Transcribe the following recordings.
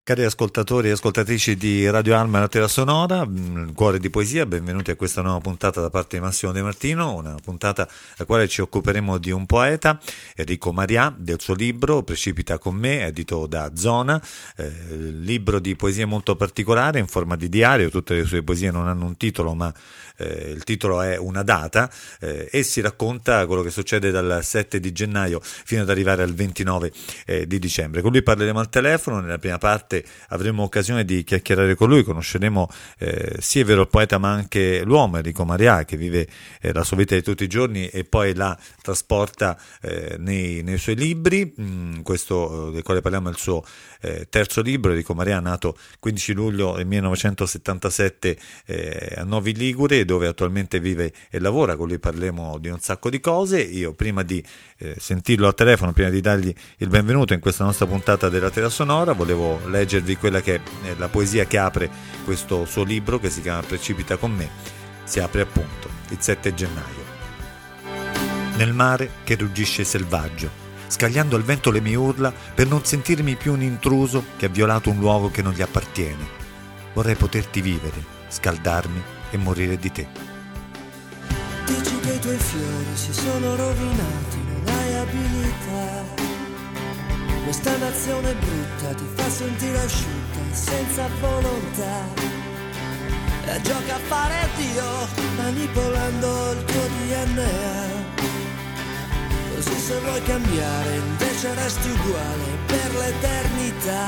Cari ascoltatori e ascoltatrici di Radio Alma, la Terra Sonora, Cuore di Poesia, benvenuti a questa nuova puntata da parte di Massimo De Martino, una puntata alla quale ci occuperemo di un poeta, Enrico Marià, del suo libro Precipita con me, edito da Zona, libro di poesie molto particolare in forma di diario. Tutte le sue poesie non hanno un titolo, ma il titolo è una data, e si racconta quello che succede dal 7 di gennaio fino ad arrivare al 29 di dicembre. Con lui parleremo al telefono. Nella prima parte avremo occasione di chiacchierare con lui, conosceremo sia il vero poeta ma anche l'uomo, Enrico Marià, che vive la sua vita di tutti i giorni e poi la trasporta nei suoi libri. Questo del quale parliamo è il suo terzo libro. Enrico Marià, nato 15 luglio 1977 a Novi Ligure, dove attualmente vive e lavora. Con lui parleremo di un sacco di cose. Io, prima di sentirlo al telefono, prima di dargli il benvenuto in questa nostra puntata della Terra Sonora, volevo leggervi quella che è la poesia che apre questo suo libro, che si chiama Precipita con me. Si apre appunto il 7 gennaio. Nel mare che ruggisce selvaggio, scagliando al vento le mie urla per non sentirmi più un intruso che ha violato un luogo che non gli appartiene. Vorrei poterti vivere, scaldarmi e morire di te. Dici che i tuoi fiori si sono rovinati, non hai abilità. Questa nazione brutta ti fa sentire asciutta, senza volontà. E gioca a fare Dio, manipolando il tuo DNA. Così se vuoi cambiare, invece resti uguale per l'eternità.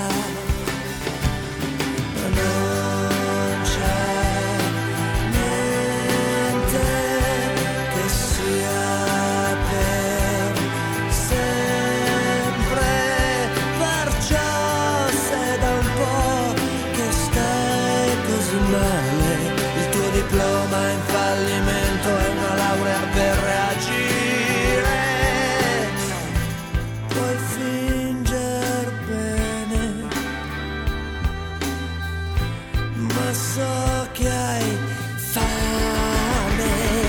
Ma non c'è niente che sia per sempre. Perciò se da un po' che stai così male, il tuo diploma è in fallimento e una laurea per reagire. Puoi finger bene, ma so che hai fame.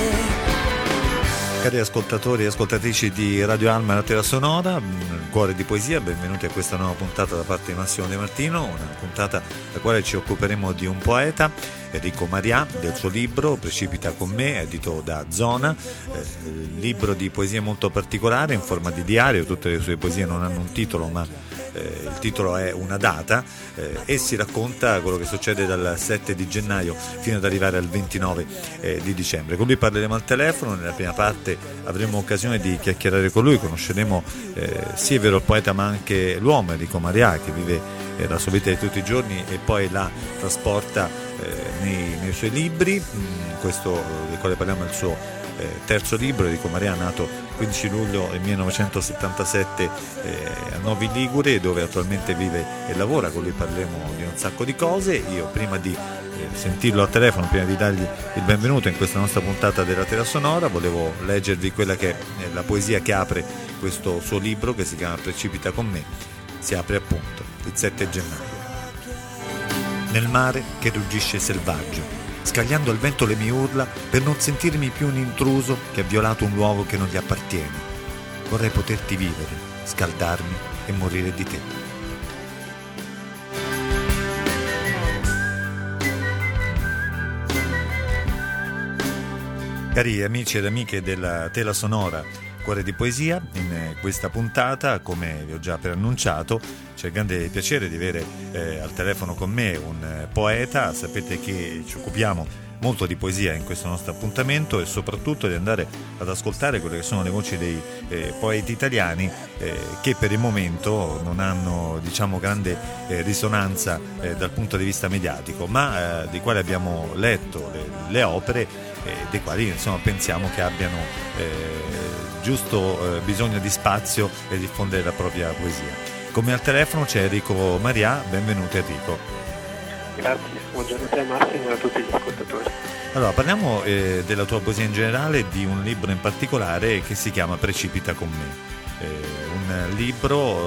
Cari ascoltatori e ascoltatrici di Radio Alma, la Terra Sonora, Cuore di Poesia, benvenuti a questa nuova puntata da parte di Massimo De Martino, una puntata alla quale ci occuperemo di un poeta, Enrico Marià, del suo libro Precipita con me, edito da Zona, libro di poesie molto particolare in forma di diario. Tutte le sue poesie non hanno un titolo, ma il titolo è una data, e si racconta quello che succede dal 7 di gennaio fino ad arrivare al 29 di dicembre. Con lui parleremo al telefono. Nella prima parte avremo occasione di chiacchierare con lui, conosceremo sia il vero poeta ma anche l'uomo, Enrico Marià, che vive la sua vita di tutti i giorni e poi la trasporta nei suoi libri. Questo del quale parliamo è il suo terzo libro. Enrico Marià, nato 15 luglio 1977 a Novi Ligure, dove attualmente vive e lavora. Con lui parleremo di un sacco di cose. Io, prima di sentirlo al telefono, prima di dargli il benvenuto in questa nostra puntata della Terra Sonora, volevo leggervi quella che è la poesia che apre questo suo libro, che si chiama Precipita con me. Si apre appunto il 7 gennaio. Nel mare che ruggisce selvaggio, scagliando al vento le mie urla per non sentirmi più un intruso che ha violato un luogo che non gli appartiene. Vorrei poterti vivere, scaldarmi e morire di te. Cari amici ed amiche della Tela Sonora, Cuore di Poesia, in questa puntata, come vi ho già preannunciato, c'è il grande piacere di avere al telefono con me un poeta. Sapete che ci occupiamo molto di poesia in questo nostro appuntamento e soprattutto di andare ad ascoltare quelle che sono le voci dei poeti italiani che per il momento non hanno, diciamo, grande risonanza dal punto di vista mediatico, ma di quali abbiamo letto le opere, dei quali insomma pensiamo che abbiano giusto bisogno di spazio e diffondere la propria poesia. Come al telefono c'è Enrico Marià. Benvenuto Enrico. Grazie, buongiorno a te Massimo e a tutti gli ascoltatori. Allora, parliamo della tua poesia in generale, di un libro in particolare che si chiama Precipita con me, un libro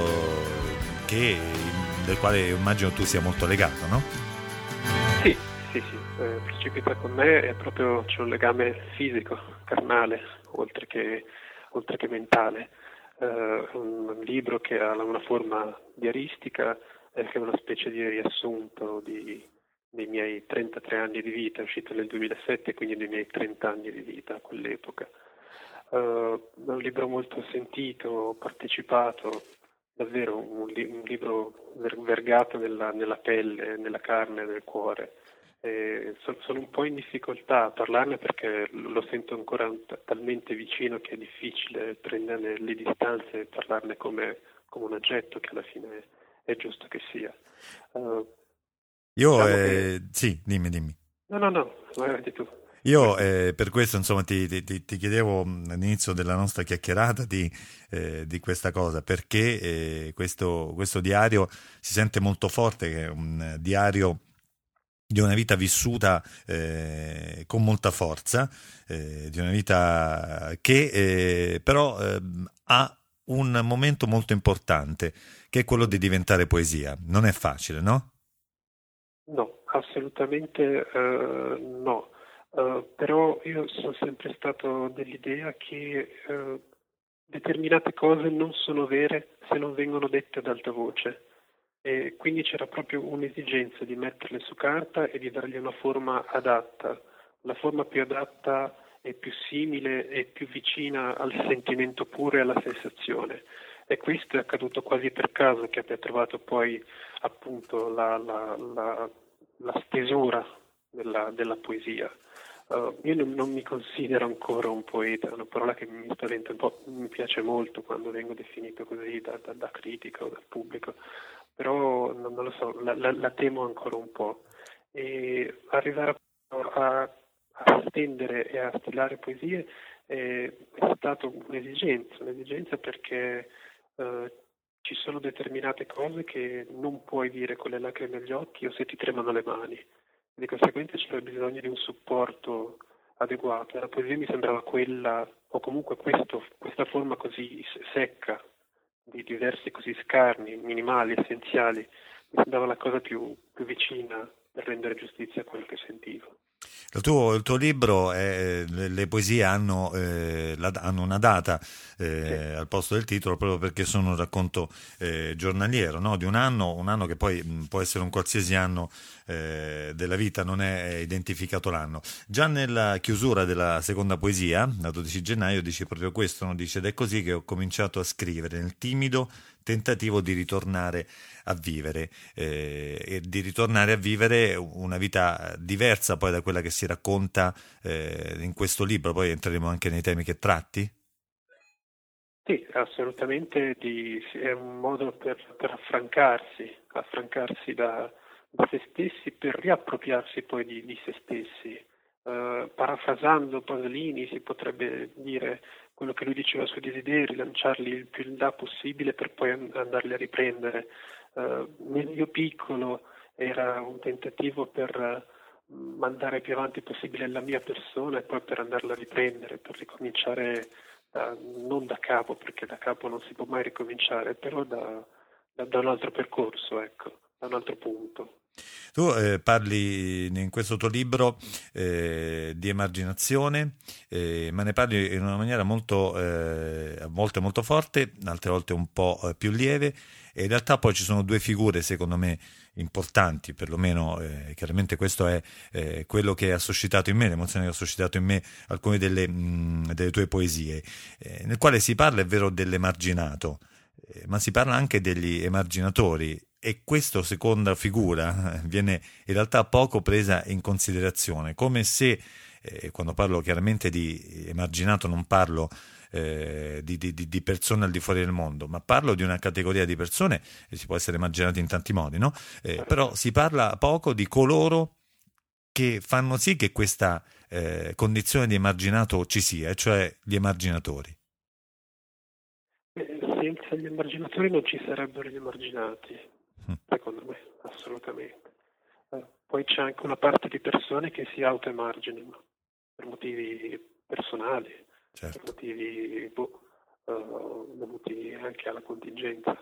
del quale immagino tu sia molto legato, no? Sì, Precipita con me è proprio, c'è un legame fisico, carnale, oltre che mentale. Un libro che ha una forma diaristica, che è una specie di riassunto dei miei 33 anni di vita, è uscito nel 2007, quindi dei miei 30 anni di vita a quell'epoca. È un libro molto sentito, ho partecipato, davvero un libro vergato nella pelle, nella carne, nel cuore. Sono un po' in difficoltà a parlarne perché lo sento ancora talmente vicino che è difficile prenderne le distanze e parlarne come un oggetto che alla fine è giusto che sia. Io, Diciamo che... sì, dimmi. No, vai tu. Io per questo insomma ti chiedevo all'inizio della nostra chiacchierata di questa cosa, perché questo diario si sente molto forte, che è un diario di una vita vissuta con molta forza, di una vita che però ha un momento molto importante, che è quello di diventare poesia. Non è facile, no? No, assolutamente no. Però io sono sempre stato dell'idea che determinate cose non sono vere se non vengono dette ad alta voce. E quindi c'era proprio un'esigenza di metterle su carta e di dargli una forma adatta. La forma più adatta e più simile e più vicina al sentimento puro e alla sensazione. E questo è accaduto quasi per caso che abbia trovato poi appunto la stesura della poesia. Io non mi considero ancora un poeta, è una parola che mi spaventa un po', mi piace molto quando vengo definito così da critica o dal pubblico, però non lo so, la temo ancora un po'. E arrivare a stendere e a stilare poesie è stato un'esigenza perché ci sono determinate cose che non puoi dire con le lacrime agli occhi o se ti tremano le mani. Di conseguenza c'era bisogno di un supporto adeguato. La poesia mi sembrava quella, o comunque questa forma così secca, di versi così scarni, minimali, essenziali, mi sembrava la cosa più vicina per rendere giustizia a quello che sentivo. Il tuo libro, le poesie hanno una data al posto del titolo, proprio perché sono un racconto giornaliero, no? Di un anno che poi può essere un qualsiasi anno della vita, non è identificato l'anno. Già nella chiusura della seconda poesia, la 12 gennaio, dice proprio questo, no? Dice: ed è così che ho cominciato a scrivere, nel timido tentativo di ritornare a vivere e di ritornare a vivere una vita diversa poi da quella che si racconta in questo libro. Poi entreremo anche nei temi che tratti. Sì, assolutamente è un modo per affrancarsi da se stessi, per riappropriarsi poi di se stessi. Parafrasando Pasolini si potrebbe dire quello che lui diceva sui desideri, lanciarli il più in là possibile per poi andarli a riprendere. Nel mio piccolo era un tentativo per mandare più avanti possibile la mia persona e poi per andarla a riprendere, per ricominciare non da capo, perché da capo non si può mai ricominciare, però da un altro percorso, ecco, da un altro punto. Tu parli in questo tuo libro di emarginazione, ma ne parli in una maniera a volte molto forte, altre volte un po' più lieve, e in realtà poi ci sono due figure secondo me importanti, perlomeno chiaramente questo è quello che ha suscitato in me, l'emozione che ha suscitato in me alcune delle tue poesie, nel quale si parla, è vero, dell'emarginato, ma si parla anche degli emarginatori, e questa seconda figura viene in realtà poco presa in considerazione, come se, quando parlo chiaramente di emarginato non parlo di persone al di fuori del mondo, ma parlo di una categoria di persone, e si può essere emarginati in tanti modi, no? Però si parla poco di coloro che fanno sì che questa condizione di emarginato ci sia, cioè gli emarginatori. Senza gli emarginatori non ci sarebbero gli emarginati, secondo me, assolutamente. Poi c'è anche una parte di persone che si autoemarginano per motivi personali, Certo. per motivi dovuti anche alla contingenza.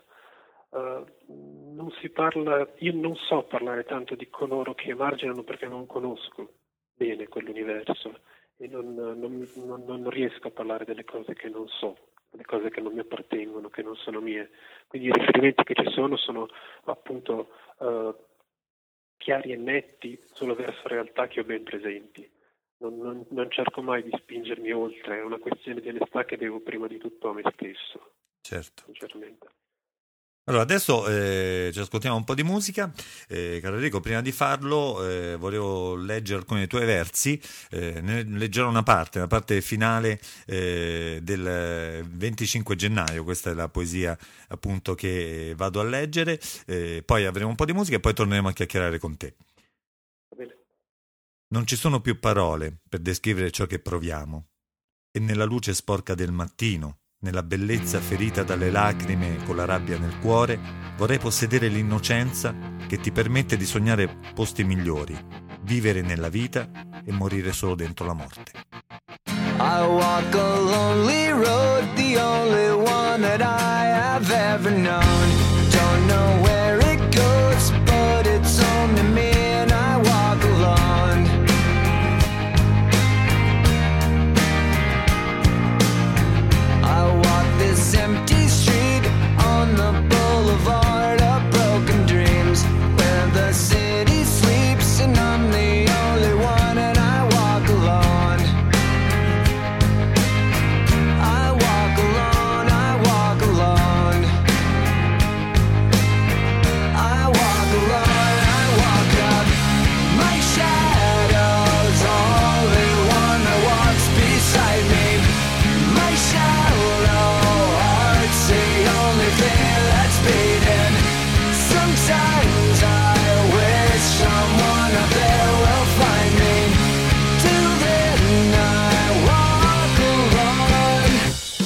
Io non so parlare tanto di coloro che emarginano perché non conosco bene quell'universo e non riesco a parlare delle cose che non so. le cose che non mi appartengono, che non sono mie. Quindi i riferimenti che ci sono appunto chiari e netti solo verso realtà che ho ben presenti. Non cerco mai di spingermi oltre, è una questione di onestà che devo prima di tutto a me stesso. Certo. Sinceramente. Allora, adesso ci ascoltiamo un po' di musica. Caro Enrico, prima di farlo volevo leggere alcuni dei tuoi versi, ne leggerò una parte finale del 25 gennaio, questa è la poesia appunto che vado a leggere, poi avremo un po' di musica e poi torneremo a chiacchierare con te. Va bene. Non ci sono più parole per descrivere ciò che proviamo, e nella luce sporca del mattino, nella bellezza ferita dalle lacrime con la rabbia nel cuore, vorrei possedere l'innocenza che ti permette di sognare posti migliori, vivere nella vita e morire solo dentro la morte. I walk a lonely road, the only one that I have ever known. Don't know where it goes, but it's home to me and I walk alone. This empty street on the boulevard of broken dreams, where the city sleeps and I'm the only one and I walk alone. I walk alone, I walk alone. I walk alone, I walk up. My shadow's only one that walks beside me. My shadow the only thing that's beating. Sometimes I wish someone up there will find me. Till then I walk alone.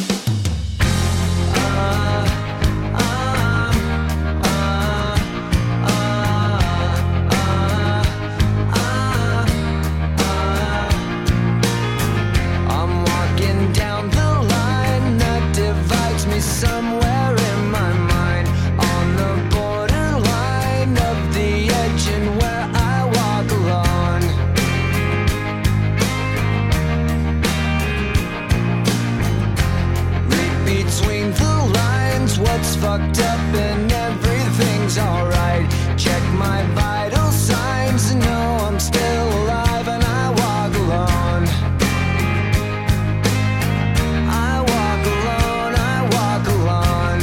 I'm walking down the line that divides me somewhere in my mind, on the borderline of the edge and where I walk alone. Read between the lines what's fucked up and everything's alright. Check my vital signs and know I'm still alive and I walk alone. I walk alone, I walk alone.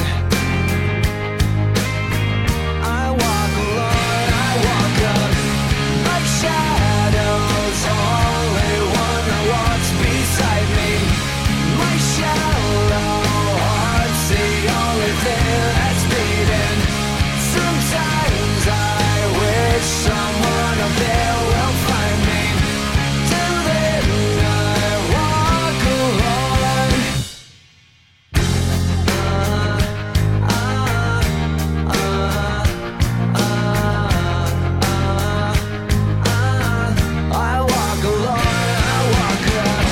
I walk alone, I walk up. My shadow's only one that walks beside me. My shallow heart's the only thing that's beating. Sometimes I wish someone up there will find me. Till then I walk alone. I walk alone, I walk up.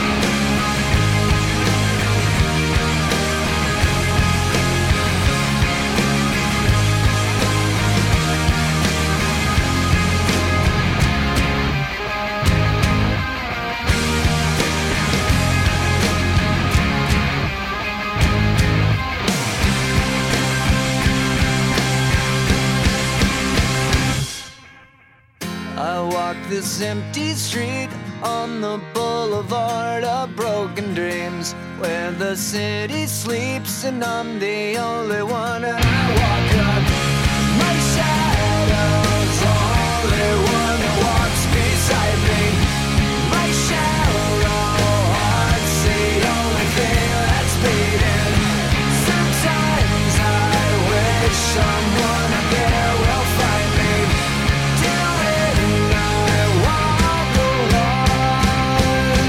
I walk this empty street on the boulevard of broken dreams, where the city sleeps and I'm the only one and I walk up. My shadow's only one that walks beside me. My shallow heart's the only thing that's beating. Sometimes I wish someone up there will find me. Till then I walk alone.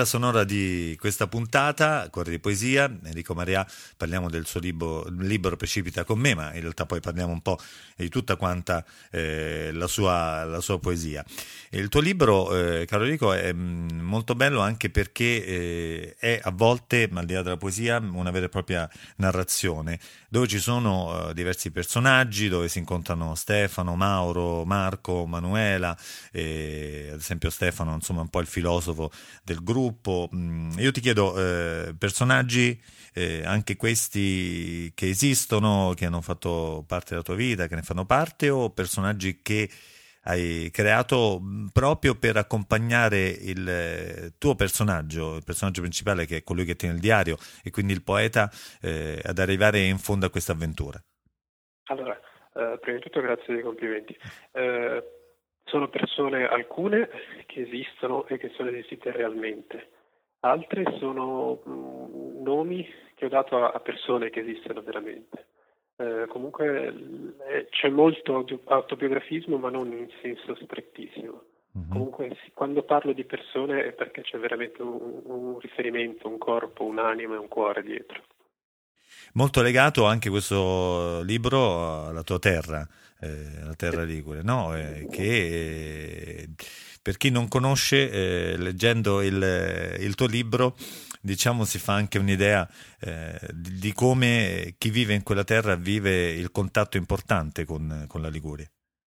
notera sonora di questa puntata, Cuore di Poesia, Enrico Maria, parliamo del suo libro Precipita con me, ma in realtà poi parliamo un po' di tutta quanta la sua poesia. E il tuo libro, caro Enrico, è molto bello anche perché è a volte, ma al di là della poesia, una vera e propria narrazione, dove ci sono diversi personaggi, dove si incontrano Stefano, Mauro, Marco, Manuela, ad esempio Stefano, insomma, un po' il filosofo del gruppo. Io ti chiedo, personaggi anche questi che esistono, che hanno fatto parte della tua vita, che ne fanno parte, o personaggi che hai creato proprio per accompagnare il tuo personaggio, il personaggio principale, che è colui che tiene il diario, e quindi il poeta, ad arrivare in fondo a questa avventura? Allora, prima di tutto grazie dei complimenti. Sono persone, alcune, che esistono e che sono esistite realmente, altre sono nomi che ho dato a persone che esistono veramente. Comunque c'è molto autobiografismo, ma non in senso strettissimo. Comunque quando parlo di persone è perché c'è veramente un riferimento, un corpo, un'anima e un cuore dietro. Molto legato anche questo libro alla tua terra, la terra ligure, no? Che per chi non conosce, leggendo il tuo libro, diciamo, si fa anche un'idea di come chi vive in quella terra vive il contatto importante con la Liguria.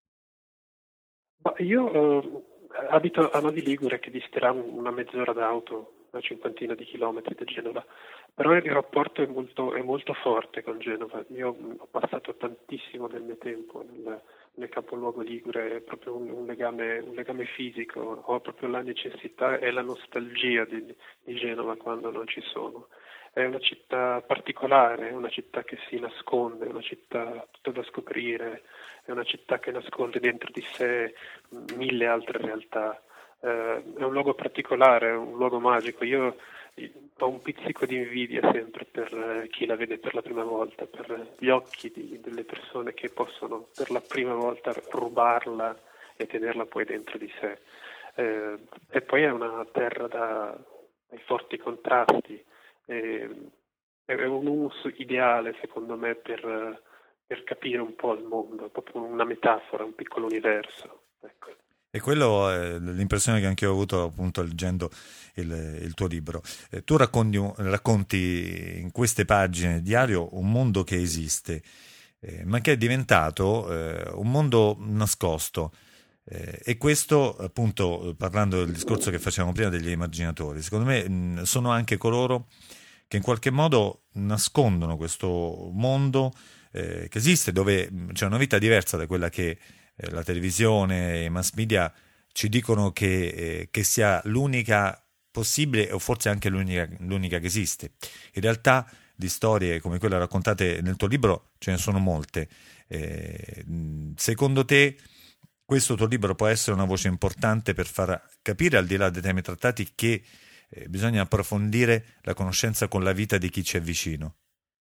Ma io abito a Novi Ligure, che disterà una mezz'ora d'auto, una cinquantina di chilometri da Genova, però il rapporto è molto forte con Genova. Io ho passato tantissimo del mio tempo nel capoluogo ligure, è proprio un legame fisico, ho proprio la necessità e la nostalgia di Genova quando non ci sono. È una città particolare, è una città che si nasconde, è una città tutta da scoprire, è una città che nasconde dentro di sé mille altre realtà. È un luogo particolare, è un luogo magico. Io ho un pizzico di invidia sempre per chi la vede per la prima volta, per gli occhi delle persone che possono per la prima volta rubarla e tenerla poi dentro di sé. E poi è una terra dai forti contrasti. È un uso ideale, secondo me, per capire un po' il mondo, proprio una metafora, un piccolo universo. Ecco. E quello è l'impressione che anche io ho avuto appunto leggendo il tuo libro. Tu racconti in queste pagine di diario un mondo che esiste, ma che è diventato un mondo nascosto. E questo, appunto, parlando del discorso che facevamo prima degli immaginatori, secondo me sono anche coloro che in qualche modo nascondono questo mondo che esiste, dove c'è una vita diversa da quella che la televisione e i mass media ci dicono che sia l'unica possibile, o forse anche l'unica che esiste. In realtà di storie come quelle raccontate nel tuo libro ce ne sono molte. Secondo te questo tuo libro può essere una voce importante per far capire, al di là dei temi trattati, che bisogna approfondire la conoscenza con la vita di chi ci è vicino?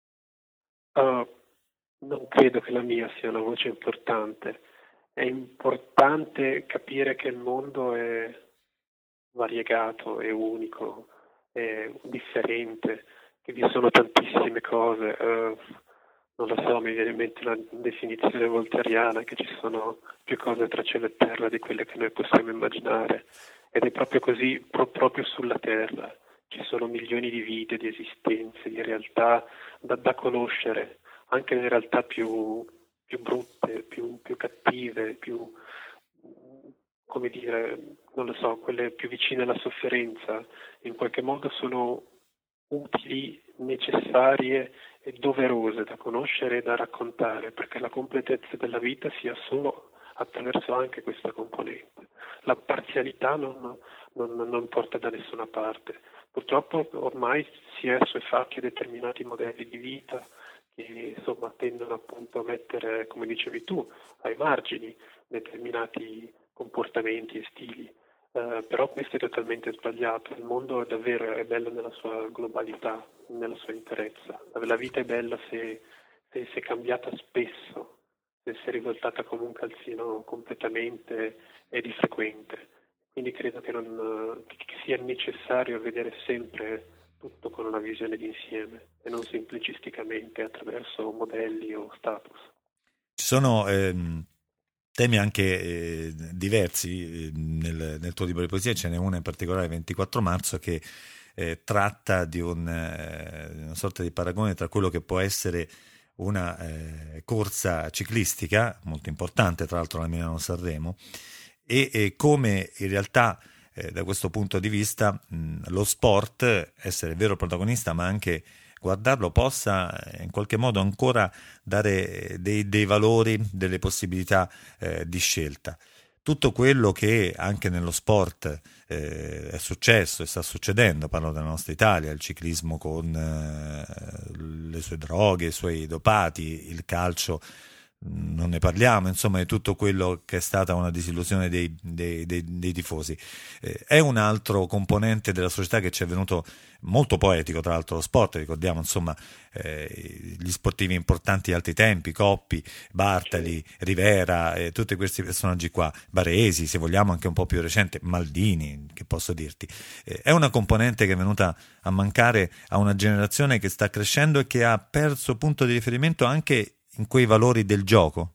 Non credo che la mia sia una voce importante. È importante capire che il mondo è variegato, è unico, è differente, che vi sono tantissime cose. Non lo so, mi viene in mente una definizione voltairiana, che ci sono più cose tra cielo e terra di quelle che noi possiamo immaginare. Ed è proprio così, proprio sulla Terra. Ci sono milioni di vite, di esistenze, di realtà da conoscere, anche le realtà più brutte, più cattive, più, come dire, non lo so, quelle più vicine alla sofferenza, in qualche modo sono utili, necessarie e doverose da conoscere e da raccontare, perché la completezza della vita sia solo attraverso anche questa componente. La parzialità non porta da nessuna parte. Purtroppo ormai si è assuefatti a determinati modelli di vita che insomma tendono appunto a mettere, come dicevi tu, ai margini determinati comportamenti e stili. Però questo è totalmente sbagliato. Il mondo è bello nella sua globalità, nella sua interezza. La vita è bella se è cambiata spesso, se si è rivoltata comunque al sino completamente e di frequente. quindi credo che sia necessario vedere sempre tutto con una visione d'insieme e non semplicisticamente attraverso modelli o status. Ci sono temi anche diversi nel tuo libro di poesia, ce n'è una in particolare, 24 marzo, che tratta di una sorta di paragone tra quello che può essere una corsa ciclistica, molto importante tra l'altro la Milano-Sanremo, e come in realtà da questo punto di vista lo sport, essere vero protagonista ma anche guardarlo, possa in qualche modo ancora dare dei valori, delle possibilità di scelta. Tutto quello che anche nello sport è successo e sta succedendo, parlo della nostra Italia, il ciclismo con le sue droghe, i suoi dopati, il calcio, non ne parliamo, insomma, di tutto quello che è stata una disillusione dei tifosi. È un altro componente della società che ci è venuto molto poetico, tra l'altro lo sport, ricordiamo insomma gli sportivi importanti di altri tempi, Coppi, Bartali, Rivera, tutti questi personaggi qua, Baresi, se vogliamo anche un po' più recente, Maldini, che posso dirti. È una componente che è venuta a mancare a una generazione che sta crescendo e che ha perso punto di riferimento anche in quei valori del gioco?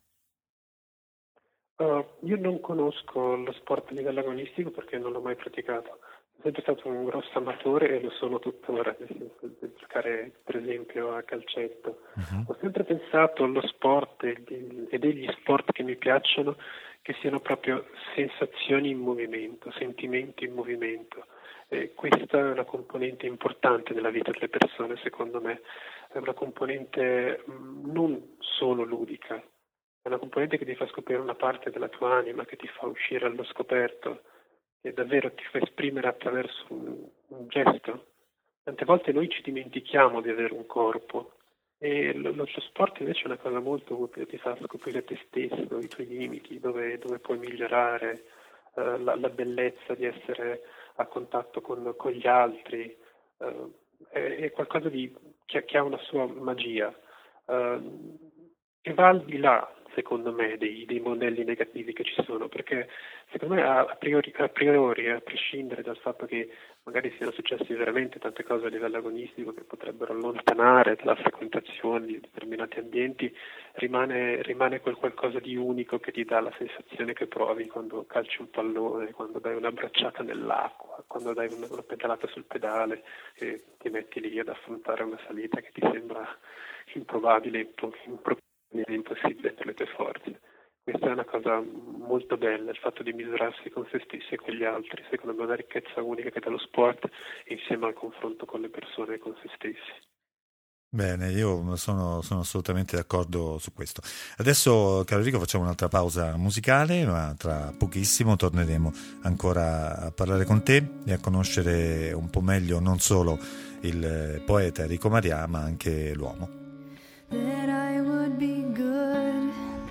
Io non conosco lo sport a livello agonistico perché non l'ho mai praticato. Sono sempre stato un grosso amatore e lo sono tuttora, nel senso di giocare per esempio a calcetto. Ho sempre pensato allo sport e degli sport che mi piacciono che siano proprio sensazioni in movimento, sentimenti in movimento. E questa è una componente importante nella vita delle persone, secondo me. È una componente non solo ludica, è una componente che ti fa scoprire una parte della tua anima, che ti fa uscire allo scoperto, che davvero ti fa esprimere attraverso un gesto. Tante volte noi ci dimentichiamo di avere un corpo e lo sport invece è una cosa molto utile, ti fa scoprire te stesso, i tuoi limiti, dove puoi migliorare, la bellezza di essere a contatto con gli altri. È qualcosa che ha una sua magia, che va al di là, secondo me, dei modelli negativi che ci sono, perché secondo me a priori, a prescindere dal fatto che magari siano successi veramente tante cose a livello agonistico che potrebbero allontanare dalla frequentazione di determinati ambienti, rimane quel qualcosa di unico che ti dà la sensazione che provi quando calci un pallone, quando dai una bracciata nell'acqua, quando dai una pedalata sul pedale e ti metti lì ad affrontare una salita che ti sembra improbabile, impossibile per le tue forze. Questa è una cosa molto bella, il fatto di misurarsi con se stessi e con gli altri, secondo me è una ricchezza unica che dà lo sport insieme al confronto con le persone e con se stessi. Bene, io sono assolutamente d'accordo su questo. Adesso, caro Enrico, facciamo un'altra pausa musicale, ma tra pochissimo torneremo ancora a parlare con te e a conoscere un po' meglio non solo il poeta Enrico Marià, ma anche l'uomo. That I would be good,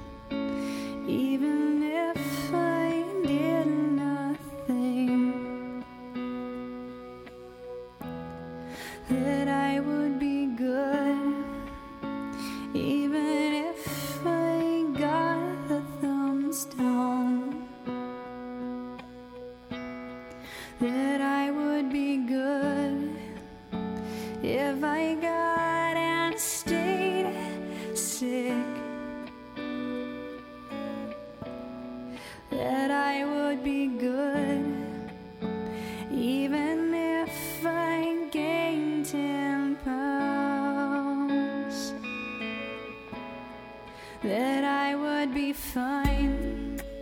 even if I did nothing. That I would be good, even if I got the thumbs down. That I would be good if I got and stayed sick. That I would be good even if I gained 10 pounds. That I would be fine